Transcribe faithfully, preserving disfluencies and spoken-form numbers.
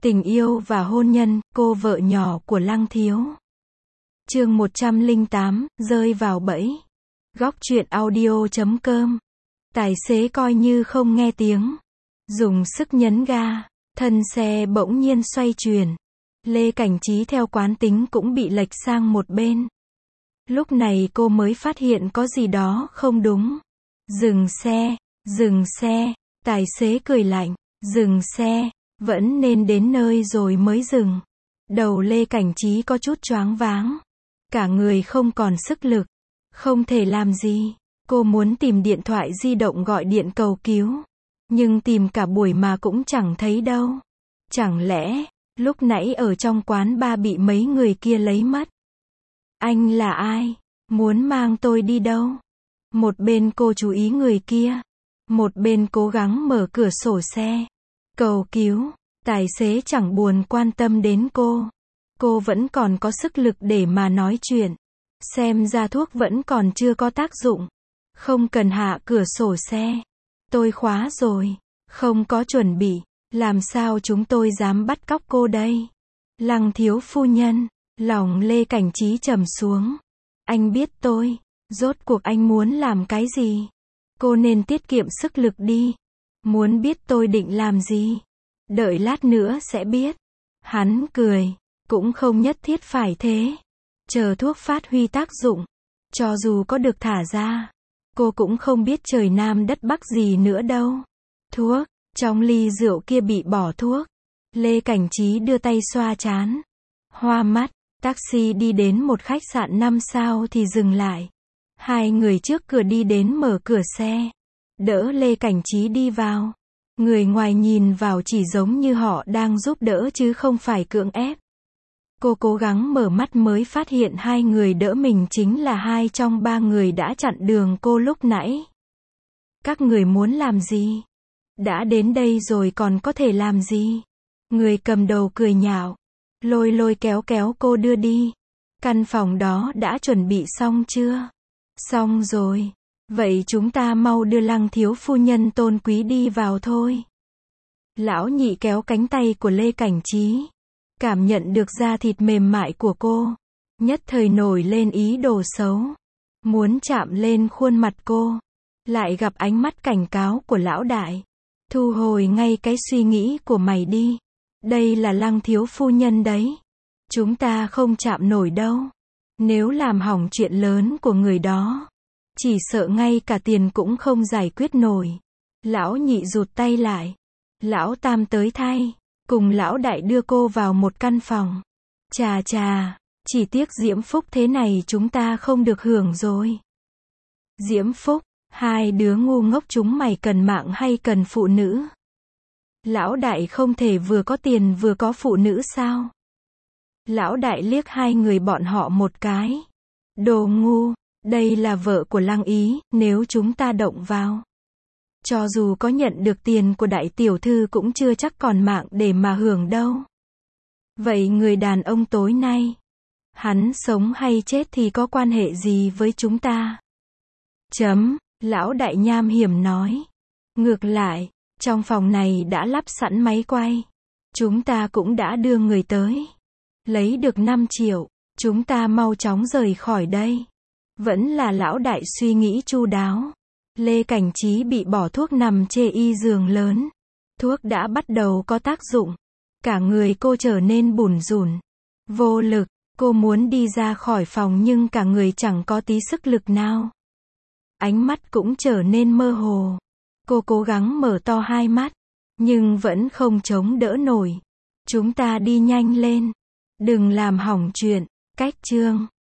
Tình yêu và hôn nhân, cô vợ nhỏ của Lăng Thiếu. Chương một trăm lẻ tám, rơi vào bẫy. Góc truyện audio chấm com. Tài xế coi như không nghe tiếng. Dùng sức nhấn ga. Thân xe bỗng nhiên xoay chuyển. Lê Cảnh Trí theo quán tính cũng bị lệch sang một bên. Lúc này cô mới phát hiện có gì đó không đúng. Dừng xe, dừng xe. Tài xế cười lạnh. Dừng xe. Vẫn nên đến nơi rồi mới dừng. Đầu Lê Cảnh Trí có chút choáng váng. Cả người không còn sức lực. Không thể làm gì. Cô muốn tìm điện thoại di động gọi điện cầu cứu. Nhưng tìm cả buổi mà cũng chẳng thấy đâu. Chẳng lẽ, lúc nãy ở trong quán bar bị mấy người kia lấy mất? Anh là ai? Muốn mang tôi đi đâu? Một bên cô chú ý người kia. Một bên cố gắng mở cửa sổ xe. Cầu cứu. Tài xế chẳng buồn quan tâm đến cô. Cô vẫn còn có sức lực để mà nói chuyện. Xem ra thuốc vẫn còn chưa có tác dụng. Không cần hạ cửa sổ xe. Tôi khóa rồi. Không có chuẩn bị. Làm sao chúng tôi dám bắt cóc cô đây? Lăng thiếu phu nhân. Lòng Lê Cảnh Trí trầm xuống. Anh biết tôi. Rốt cuộc anh muốn làm cái gì? Cô nên tiết kiệm sức lực đi. Muốn biết tôi định làm gì? Đợi lát nữa sẽ biết. Hắn cười. Cũng không nhất thiết phải thế. Chờ thuốc phát huy tác dụng. Cho dù có được thả ra. Cô cũng không biết trời Nam đất Bắc gì nữa đâu. Thuốc. Trong ly rượu kia bị bỏ thuốc. Lê Cảnh Trí đưa tay xoa trán. Hoa mắt. Taxi đi đến một khách sạn năm sao thì dừng lại. Hai người trước cửa đi đến mở cửa xe. Đỡ Lê Cảnh Trí đi vào. Người ngoài nhìn vào chỉ giống như họ đang giúp đỡ chứ không phải cưỡng ép. Cô cố gắng mở mắt mới phát hiện hai người đỡ mình chính là hai trong ba người đã chặn đường cô lúc nãy. Các người muốn làm gì? Đã đến đây rồi còn có thể làm gì? Người cầm đầu cười nhạo. Lôi lôi kéo kéo cô đưa đi. Căn phòng đó đã chuẩn bị xong chưa? Xong rồi. Vậy chúng ta mau đưa Lăng thiếu phu nhân tôn quý đi vào thôi. Lão nhị kéo cánh tay của Lê Cảnh Trí. Cảm nhận được da thịt mềm mại của cô. Nhất thời nổi lên ý đồ xấu. Muốn chạm lên khuôn mặt cô. Lại gặp ánh mắt cảnh cáo của lão đại. Thu hồi ngay cái suy nghĩ của mày đi. Đây là Lăng thiếu phu nhân đấy. Chúng ta không chạm nổi đâu. Nếu làm hỏng chuyện lớn của người đó. Chỉ sợ ngay cả tiền cũng không giải quyết nổi. Lão nhị rụt tay lại. Lão tam tới thay. Cùng lão đại đưa cô vào một căn phòng. Chà chà. Chỉ tiếc diễm phúc thế này chúng ta không được hưởng rồi. Diễm phúc. Hai đứa ngu ngốc chúng mày cần mạng hay cần phụ nữ? Lão đại không thể vừa có tiền vừa có phụ nữ sao? Lão đại liếc hai người bọn họ một cái. Đồ ngu. Đây là vợ của Lăng Ý, nếu chúng ta động vào. Cho dù có nhận được tiền của đại tiểu thư cũng chưa chắc còn mạng để mà hưởng đâu. Vậy người đàn ông tối nay, hắn sống hay chết thì có quan hệ gì với chúng ta? Chấm, lão đại nham hiểm nói. Ngược lại, trong phòng này đã lắp sẵn máy quay. Chúng ta cũng đã đưa người tới. Lấy được năm triệu, chúng ta mau chóng rời khỏi đây. Vẫn là lão đại suy nghĩ chu đáo. Lê Cảnh Trí bị bỏ thuốc nằm chê y giường lớn. Thuốc đã bắt đầu có tác dụng. Cả người cô trở nên bủn rủn. Vô lực, cô muốn đi ra khỏi phòng nhưng cả người chẳng có tí sức lực nào. Ánh mắt cũng trở nên mơ hồ. Cô cố gắng mở to hai mắt. Nhưng vẫn không chống đỡ nổi. Chúng ta đi nhanh lên. Đừng làm hỏng chuyện. Cách chương.